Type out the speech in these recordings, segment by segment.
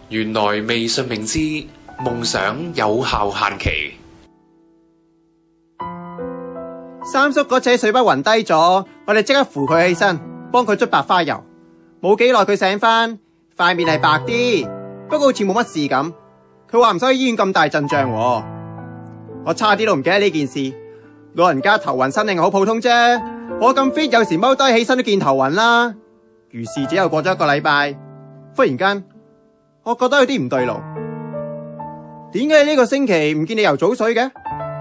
原來微信明知夢想有效限期。 三叔嗰隻水筆暈低咗，我哋即刻扶佢起身，幫佢捽白花油。冇幾耐佢醒翻，塊面係白啲，不過好似冇乜事咁。佢話唔使去醫院咁大陣仗喎。我差啲都唔記得呢件事。老人家頭暈身㷫好普通啫，我咁 fit 有時踎低起身都見頭暈啦。如是者又過咗1個禮拜，忽然間我覺得有啲唔對路。點解呢個星期唔見你游早水嘅？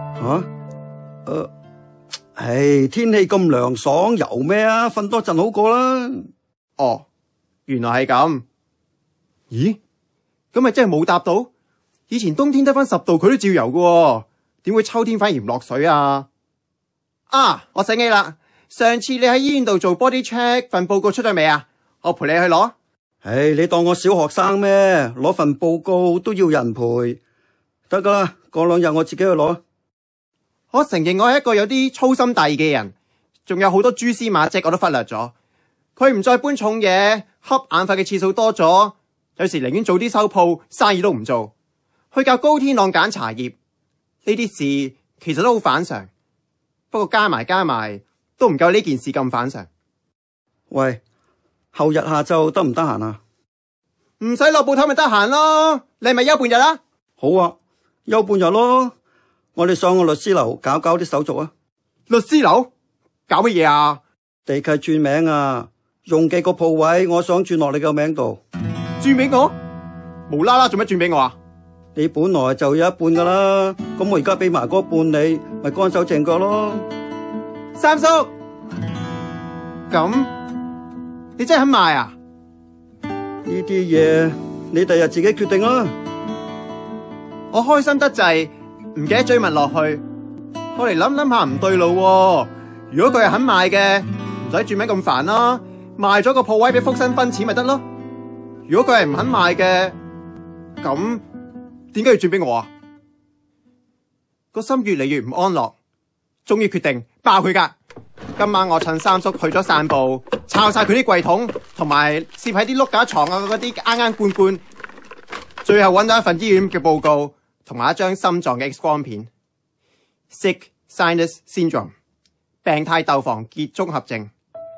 天氣咁涼爽，游咩啊？瞓多陣好過啦。 哦，原來係咁。咦？咁咪真係冇答到？以前冬天得返10度佢都照游㗎，點會秋天反而唔落水啊？啊，我醒起啦，上次你喺醫院度做 body check 份報告出咗未啊？我陪你去攞。 你當我小學生咩？攞份報告都要人陪，得噶啦，過2日我自己去攞。 我承認我係一個有啲粗心大意嘅人，仲有好多蛛絲馬跡我都忽略咗。佢唔再搬重嘢，瞌眼瞓嘅次數多咗，有時寧願早啲收鋪，生意都唔做，去教高天浪揀茶葉。呢啲事其實都好反常，不過加埋都唔夠呢件事咁反常。 喂，後日下晝得唔得閒啊？ 唔使落鋪頭咪得閒咯，你咪休半日啦。 好啊，休半日咯。我哋上個律師樓搞啲手續啊。 律師樓搞乜嘢啊？ 地契轉名啊，用幾個鋪位，我想轉落你個名度。 轉俾我？無啦啦做乜轉俾我啊？ 你本來就有一半噶啦，咁我而家俾埋嗰半你，咪乾手淨腳咯。 三叔，咁你真係肯賣啊？ 呢啲嘢你第日自己決定啦。 我開心得滯，唔記得追問落去。後嚟諗下唔對路喎。如果佢係肯賣嘅，唔使轉名咁煩啦，賣咗個鋪位俾福新分錢咪得咯。如果佢係唔肯賣嘅，咁點解要轉俾我啊？個心越嚟越唔安樂，終於決定爆佢㗎。今晚我趁三叔去咗散步，抄晒佢啲櫃桶，同埋攝喺啲碌架床啊嗰啲啱罐，最後揾到一份醫院嘅報告，同埋一張心臟嘅 X 光片。Sick Sinus Syndrome 病態竇房結綜合症。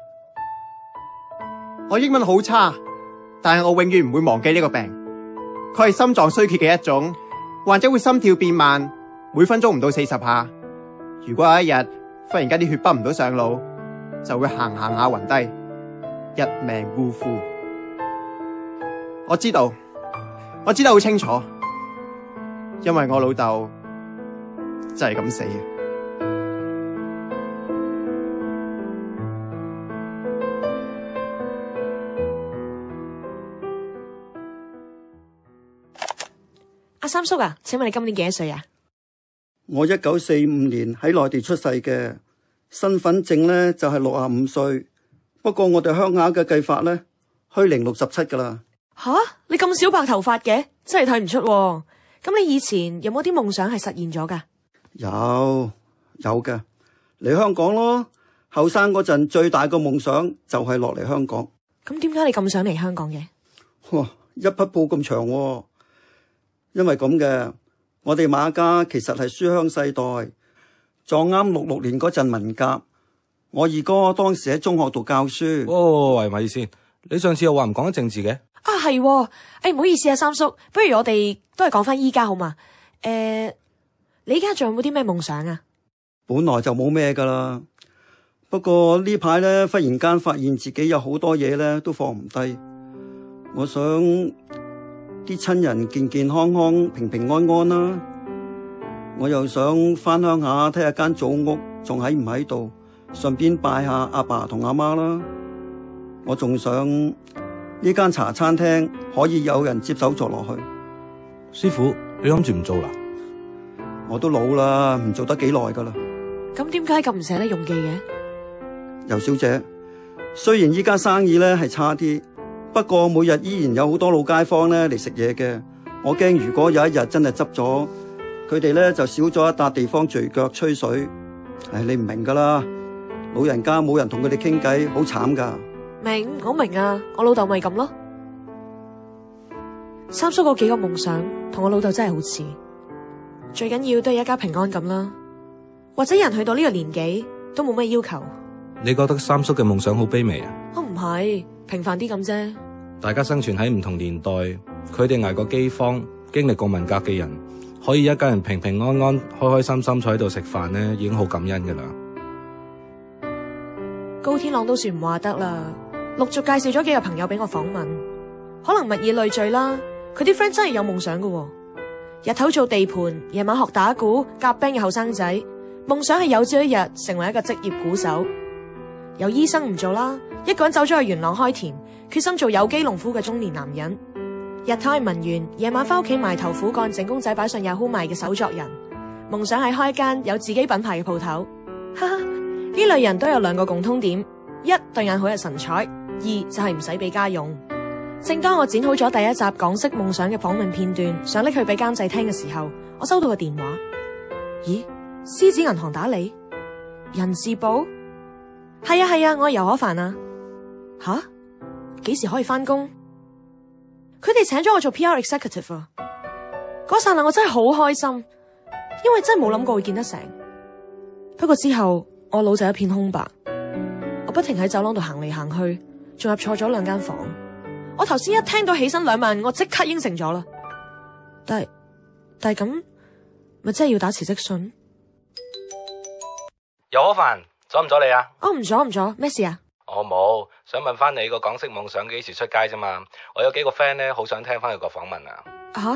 我英文好差，但係我永遠唔會忘記呢個病。佢係心臟衰竭嘅一種，患者會心跳變慢，每分鐘唔到40下。如果有一日忽然間啲血泵唔到上腦，就會行下暈低，一命嗚呼。我知道好清楚，因為我老豆真係咁死嘅。 阿三叔啊，請問你今年幾多歲啊？ 我1945年喺內地出世嘅，身份證呢就係65歲。不過我哋鄉下嘅計法呢，虛齡67噶啦。 吓，你咁少白頭髮嘅，真係睇唔出喎。咁你以前有冇啲夢想係實現咗噶？ 有嘅，嚟香港咯。後生嗰陣最大個夢想就係落嚟香港。 咁點解你咁想嚟香港嘅？ 哇，一匹布咁長喎。因為咁嘅，我哋馬家其實係書香世代，撞啱66年嗰陣文革，我二哥當時喺中學度教書。 喂，咪先，你上次又話唔講得政治嘅？ 啊係，唔好意思啊，三叔，不如我哋都係講翻依家好嘛？你依家仲有冇啲咩夢想啊？ 本來就冇咩噶啦，不過呢排咧忽然間發現自己有好多嘢咧都放唔低，我想啲親人健健康康、平平安安啦。我又想翻鄉下睇下間祖屋仲喺唔喺度，順便拜下阿爸同阿媽啦。我仲想呢間茶餐廳可以有人接手做落去。 師傅，你諗住唔做啦？ 我都老啦，唔做得幾耐噶啦。 咁點解咁唔捨得用記嘅？ 尤小姐，雖然依家生意咧係差啲，不過每日依然有好多老街坊咧嚟食嘢嘅。我驚如果有一日真係執咗，佢哋咧就少咗一笪地方聚腳吹水。你唔明噶啦，老人家冇人同佢哋傾偈，好慘噶。 明，我明啊，我老豆咪咁咯。 三叔嗰幾個夢想同我老豆真係好似，最緊要都係一家平安咁啦。或者人去到呢個年紀都冇咩要求。 你覺得三叔嘅夢想好卑微啊？ 我唔係，平凡啲咁啫。 大家生存喺唔同年代，佢哋捱過饑荒，經歷過文革嘅人，可以一家人平平安安、開開心心坐喺度食飯呢，已經好感恩噶啦。 高天朗都算唔話得啦，陸續介紹咗幾個朋友俾我訪問，可能物以類聚啦。佢啲 friend 真係有夢想噶喎，日頭做地盤，夜晚學打鼓、夾 band 嘅後生仔，夢想係有朝一日成為一個職業鼓手。有醫生唔做啦，一個人走咗去元朗開田，決心做有機農夫嘅中年男人。日頭係文員，夜晚翻屋企埋頭苦幹整公仔擺上 Yahoo 賣嘅手作人。夢想係開一間有自己品牌嘅鋪頭。哈哈，呢類人都有兩個共通點：一對眼好有神采，二就係唔使俾家用。正當我剪好咗第一集港式夢想嘅訪問片段，想拎去俾監製聽嘅時候，我收到個電話。咦，獅子銀行打嚟？人事部？係啊，我係游可凡啊。吓？幾時可以翻工？佢哋請咗我做 PR executive 啊！嗰剎那我真係好開心，因為真係冇諗過會見得成。不過之後我腦就一片空白，我不停喺走廊度行嚟行去，仲入錯咗2間房。我頭先一聽到起薪2萬，我即刻應承咗啦。但係咁，咪真係要打辭職信？ 游可凡，阻唔阻你啊？ 哦，唔阻，咩事啊？ 我冇，想問翻你個港式夢想幾時出街啫嘛？我有幾個 friend 咧，好想聽翻佢個訪問啊。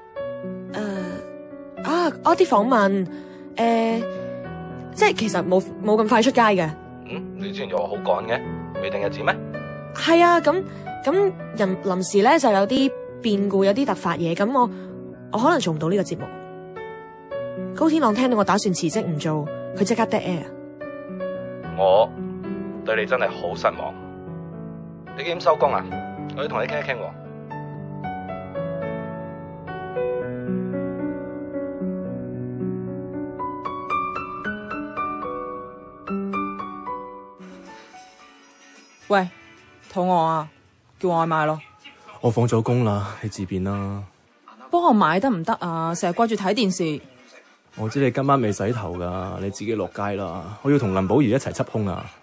我啲訪問，即係其實冇咁快出街嘅。 你之前又話好趕嘅，未定日子咩？ 係啊，咁人臨時咧就有啲變故，有啲突發嘢，咁我可能做唔到呢個節目。高天朗聽到我打算辭職唔做，佢即刻 dead air。 我對你真係好失望。你幾點收工啊？我要同你傾一傾喎。 喂，肚餓啊，叫外賣咯。 我放咗工啦，你自便啦。 幫我買得唔得啊？成日掛住睇電視。 我知你今晚未洗頭噶，你自己落街啦。我要同林寶儀一齊緝兇啊！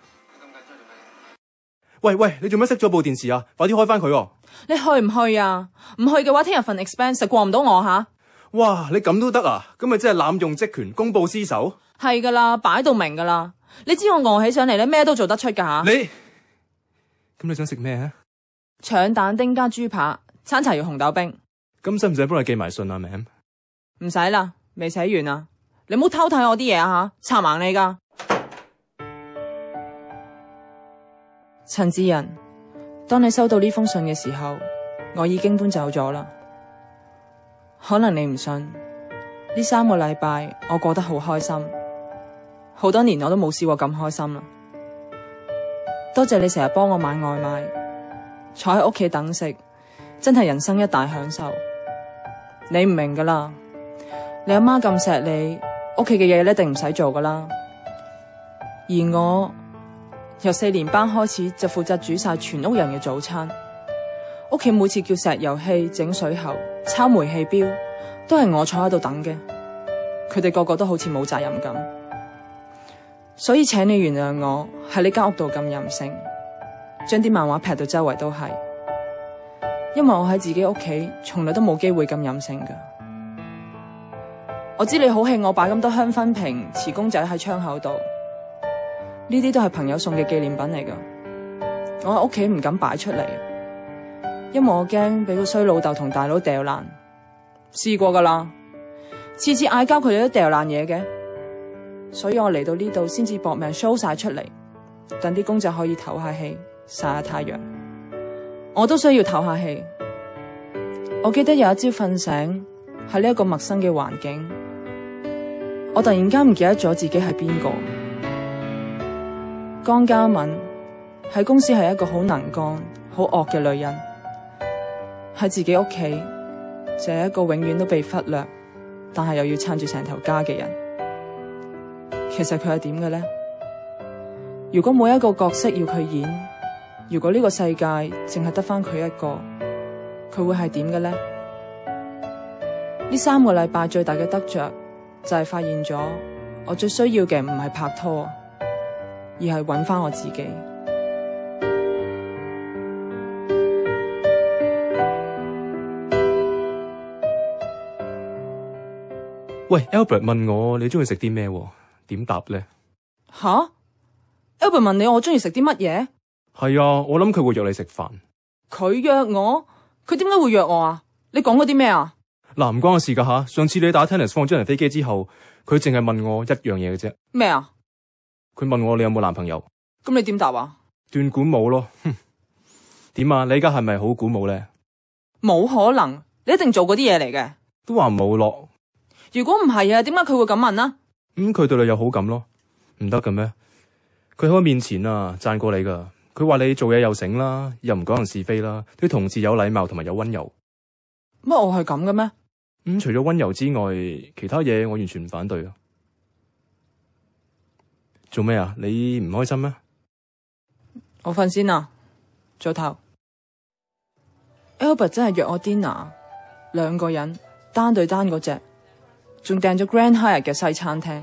喂，你做咩熄咗部電視啊？快啲開翻佢喎！ 你去唔去啊？唔去嘅話，聽日份 expense 就過唔到我吓。 哇，你咁都得啊？咁咪真係濫用職權，公報私仇。 係噶啦，擺到明噶啦。你知我餓起上嚟咧，咩都做得出噶吓。 咁你想食咩啊？ 腸蛋丁加豬扒，餐茶要紅豆冰。 咁使唔使幫你寄埋信啊 ，Mam？ 唔使啦，未寫完啊！你唔好偷睇我啲嘢啊吓，插盲你噶。陳志仁，當你收到呢封信嘅時候，我已經搬走咗啦。可能你唔信，呢3個禮拜我過得好開心，好多年我都冇試過咁開心啦。多謝你成日幫我買外賣，坐喺屋企等食，真係人生一大享受。你唔明噶啦，你阿媽咁錫你，屋企嘅嘢一定唔使做噶啦。而我由4年班開始就負責煮晒全屋人嘅早餐，屋企每次叫石油氣、整水喉、抄煤氣錶，都係我坐喺度等嘅。佢哋個個都好似冇責任咁。所以請你原諒我喺呢間屋度咁任性，將啲漫畫劈到周圍都係，因為我喺自己屋企從來都冇機會咁任性噶。我知你好氣我擺咁多香薰瓶、瓷公仔喺窗口度，呢啲都係朋友送嘅紀念品嚟噶。我喺屋企唔敢擺出嚟，因為我驚俾個衰老豆同大佬掉爛。試過噶啦，次次嗌交佢哋都掉爛嘢嘅。所以我嚟到呢度先至搏命 show 晒出嚟，等啲公仔可以唞下氣、曬下太陽。我都需要唞下氣。我記得有一朝瞓醒喺呢一個陌生嘅環境，我突然間唔記得咗自己係邊個。江嘉敏喺公司係一個好能幹、好惡嘅女人，喺自己屋企就係一個永遠都被忽略，但係又要撐住成頭家嘅人。其實佢係點嘅呢？如果每一個角色要佢演，如果呢個世界淨係得返佢一個，佢會係點嘅呢？ 呢3個禮拜最大嘅得着就係發現咗，我最需要嘅唔係拍拖，而係揾翻我自己。 喂 ，Albert 問我你中意食啲咩？點答咧？ 吓 Albert 問你我中意食啲乜嘢？ 係啊，我諗佢會約你食飯。 佢約我？佢點解會約我啊？你講過啲咩啊？ 嗱，唔關我事噶吓。上次你打 tennis 放咗人飛機之後，佢淨係問我一樣嘢嘅啫。咩啊？ 佢問我你有冇男朋友？ 咁你點答啊？ 斷估冇咯。哼，點啊？你而家係咪好估冇咧？ 冇可能，你一定做嗰啲嘢嚟嘅。 都話冇咯。 如果唔係啊，點解佢會咁問啊？ 佢對你有好感咯，唔得嘅咩？佢喺我面前啊讚過你噶，佢話你做嘢又醒啦，又唔講人是非啦，對同事有禮貌同埋有溫柔。 乜我係咁嘅咩？ 除咗溫柔之外，其他嘢我完全唔反對啊。做咩啊？你唔開心咩？ 我瞓先啊，早唞。Albert 真係約我 dinner， 2個人單對單嗰隻，仲訂咗 Grand Hyatt 嘅西餐廳。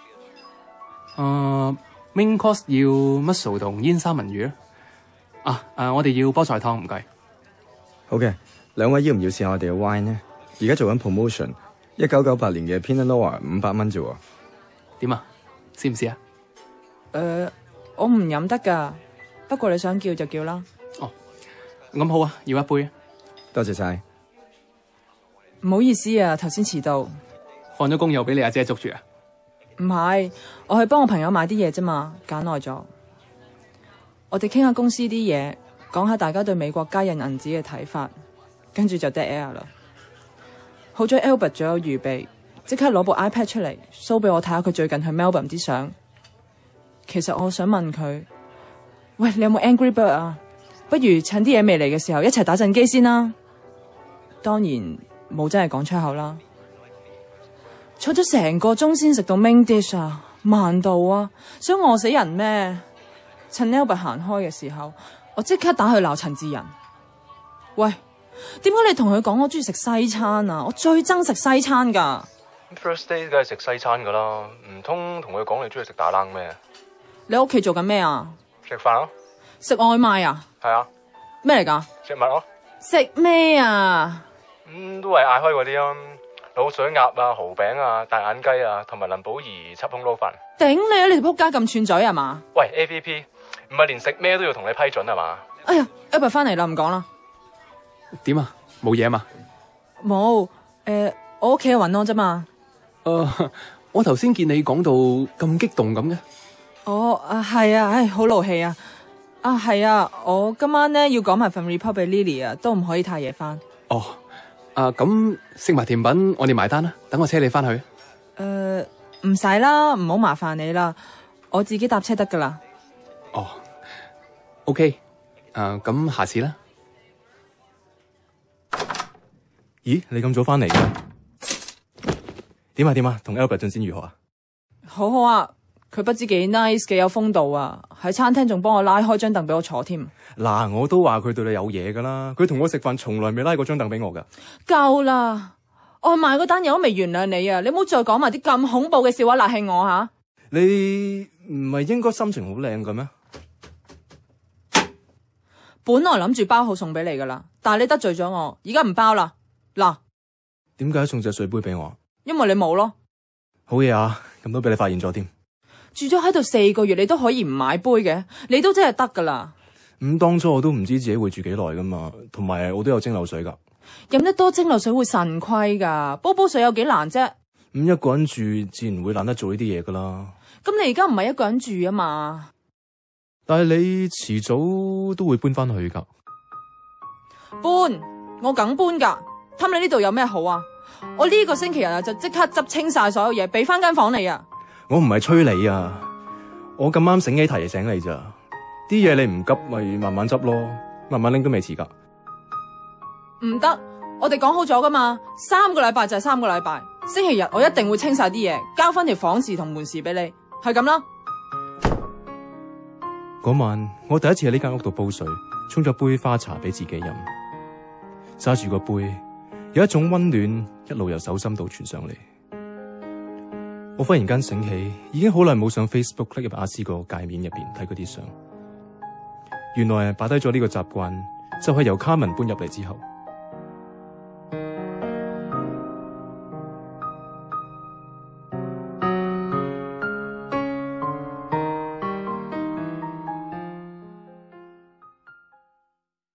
Main course 要 mussel 同煙三文魚我哋要菠菜湯，唔該。 好嘅，2位要唔要試下我哋嘅 wine 呢？而家做緊 promotion，1998年嘅 Pinot Noir 500蚊啫喎。 點啊？試唔試啊？ 我唔飲得噶，不過你想叫就叫啦。 哦，咁好啊，要一杯。 多謝晒。 唔好意思啊，頭先遲到。 放咗工又俾你阿姐捉住啊？ 唔係，我去幫我朋友買啲嘢啫嘛，揀耐咗。我哋傾下公司啲嘢，講下大家對美國加印銀紙嘅睇法，跟住就 dead air 啦。好在 Albert 仲有預備，即刻攞部 iPad 出嚟 show 俾我睇下佢最近去 Melbourne 啲相。其實我想問佢，喂，你有冇 Angry Bird 啊？不如趁啲嘢未嚟嘅時候一齊打陣機先啦。當然冇真係講出口啦。坐咗成個鐘先食到 main dish 啊，慢到啊，想餓死人咩？趁 Albert 行開嘅時候，我即刻打去鬧陳志仁。喂，點解你同佢講我中意食西餐啊？我最憎食西餐噶。 First day 梗係食西餐噶啦，唔通同佢講你中意食打冷咩？ 你屋企做緊咩啊？ 食飯咯。 食外賣啊？ 係啊。 咩嚟噶？ 食物咯。 食咩啊？ 都係嗌開嗰啲咯。滷水鴨啊、蠔餅啊、大眼雞啊，同埋林寶儀烚胸撈飯。 頂你啊！你條仆街咁串嘴係嘛？ 喂 ，AVP 唔係連食咩都要同你批准係嘛？ 哎呀 ，Albert 翻嚟啦，唔講啦。 點啊？冇嘢嘛？ 冇，我屋企揾我啫嘛。 我頭先見你講到咁激動咁嘅。 係啊，好勞氣啊。係啊，我今晚咧要講埋份 report 俾 Lily 啊，都唔可以太夜翻。 咁食埋甜品，我哋埋單啦。等我車你翻去。 唔使啦，唔好麻煩你啦，我自己搭車得噶啦。 OK。咁下次啦。 咦，你咁早翻嚟嘅？點啊？同 Albert 進展如何啊？ 好好啊，佢不知幾 nice， 幾有風度啊！喺餐廳仲幫我拉開張凳俾我坐添。 嗱，我都話佢對你有嘢噶啦，佢同我食飯從來未拉過張凳俾我噶。 夠啦，我賣嗰單嘢都未原諒你啊！你唔好再講埋啲咁恐怖嘅笑話辣氣我吓。 你唔係應該心情好靚嘅咩？ 本來諗住包好送俾你噶啦，但係你得罪咗我，而家唔包啦。嗱， 點解送隻水杯俾我？ 因為你冇咯。 好嘢啊，咁都俾你發現咗添。 住咗喺度4個月，你都可以唔買杯嘅，你都真係得噶啦。 當初我都唔知自己會住幾耐噶嘛，同埋我都有蒸餾水噶。 飲得多蒸餾水會腎虧噶，煲水有幾難啫？ 一個人住自然會懶得做呢啲嘢噶啦。 咁你而家唔係一個人住啊嘛？ 但係你遲早都會搬翻去噶。 搬，我梗搬噶。貪你呢度有咩好啊？我呢個星期日啊就即刻執清晒所有嘢，俾翻間房你啊！ 我唔係催你啊，我咁啱醒起提醒你咋。啲嘢你唔急咪慢慢執咯，慢慢拎都未遲噶。 唔得，我哋講好咗噶嘛，3個禮拜就係3個禮拜。星期日我一定會清晒啲嘢，交翻條房匙同門匙俾你，係咁啦。 嗰晚我第一次喺呢間屋度煲水，沖咗杯花茶俾自己飲，揸住個杯， 有一種溫暖一路由手心度傳上嚟。我忽然間醒起，已經好耐冇上 Facebook click 入阿詩個界面入邊睇佢啲相。原來擺低咗呢個習慣，就係由Carmen搬入嚟之後。